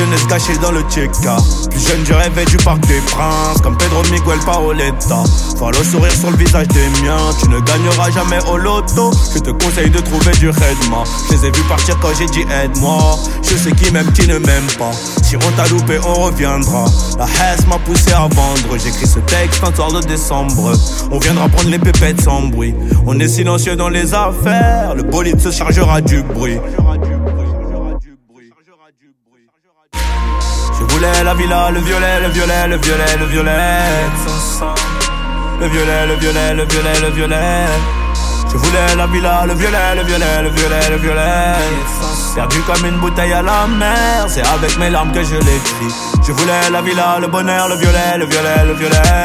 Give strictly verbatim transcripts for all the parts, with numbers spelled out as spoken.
jeunesse gâchée dans le Tcheka. Plus jeune je rêvais du parc des princes, comme Pedro Miguel Paoletta. Voir le sourire sur le visage des miens, tu ne gagneras jamais au loto. Je te conseille de trouver du Redma. Je les ai vus partir quand j'ai dit aide-moi. Je sais qui m'aime, qui ne m'aime pas. Si on t'a loupé, on reviendra. La Hesse m'a poussé à vendre. J'écris ce texte un soir de décembre. On viendra prendre les pépettes sans bruit. On est silencieux dans les affaires. Le bolide se chargera du bruit. Je voulais la villa, le violet, le violet, le violet, le violet. Le violet, le violet, le violet, le violet. Je voulais la villa, le violet, le violet, le violet, le violet. Perdu comme une bouteille à la mer, c'est avec mes larmes que je l'écris. Je voulais la villa, le bonheur, le violet, le violet, le violet.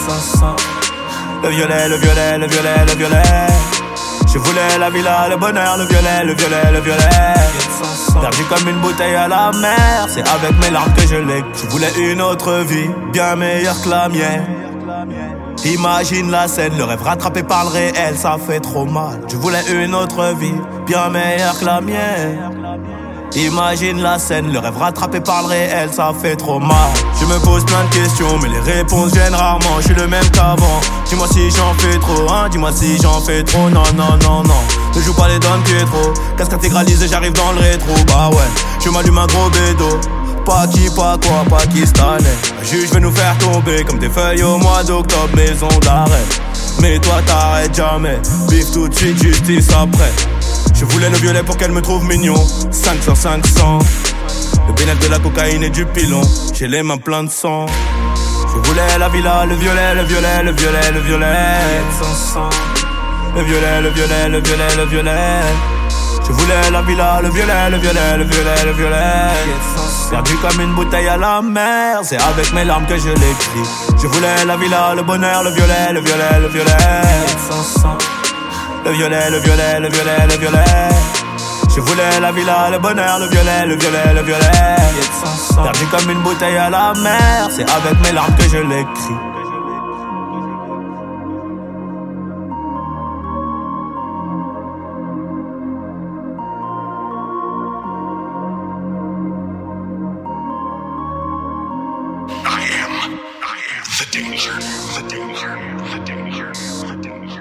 Le violet, le violet, le violet, le violet. Je voulais la villa, le bonheur, le violet, le violet, le violet. Perdu comme une bouteille à la mer, c'est avec mes larmes que je l'écris. Je voulais une autre vie, bien meilleure que la mienne. Imagine la scène, le rêve rattrapé par le réel, ça fait trop mal. Je voulais une autre vie, bien meilleure que la mienne. Imagine la scène, le rêve rattrapé par le réel, ça fait trop mal. Je me pose plein de questions, mais les réponses viennent rarement. Je suis le même qu'avant. Dis-moi si j'en fais trop, hein. Dis-moi si j'en fais trop, non, non, non, non. Ne joue pas les Don Pietro. Casque intégralisé, j'arrive dans le rétro. Bah ouais, je m'allume un gros bédo. Pas qui, pas quoi, pakistanais. Un juge veut nous faire tomber comme des feuilles au mois d'octobre, maison d'arrêt. Mais toi t'arrêtes jamais, bif tout de suite, justice après. Je voulais le violet pour qu'elle me trouve mignon. Cinq cents, cinq cents. Le bénéfice de la cocaïne et du pilon. J'ai les mains pleines de sang. Je voulais la villa, le violet, le violet, le violet, le violet. Le violet, le violet, le violet, le violet. Je voulais la villa, le violet, le violet, le violet, le violet. Perdu comme une bouteille à la mer, c'est avec mes larmes que je l'écris. Je voulais la villa, le bonheur, le violet, le violet, le violet. Le violet, le violet, le violet, le violet. Je voulais la villa, le bonheur, le violet, le violet, le violet. Perdu comme une bouteille à la mer, c'est avec mes larmes que je l'écris. I am, I am the danger, the danger, the danger, the danger.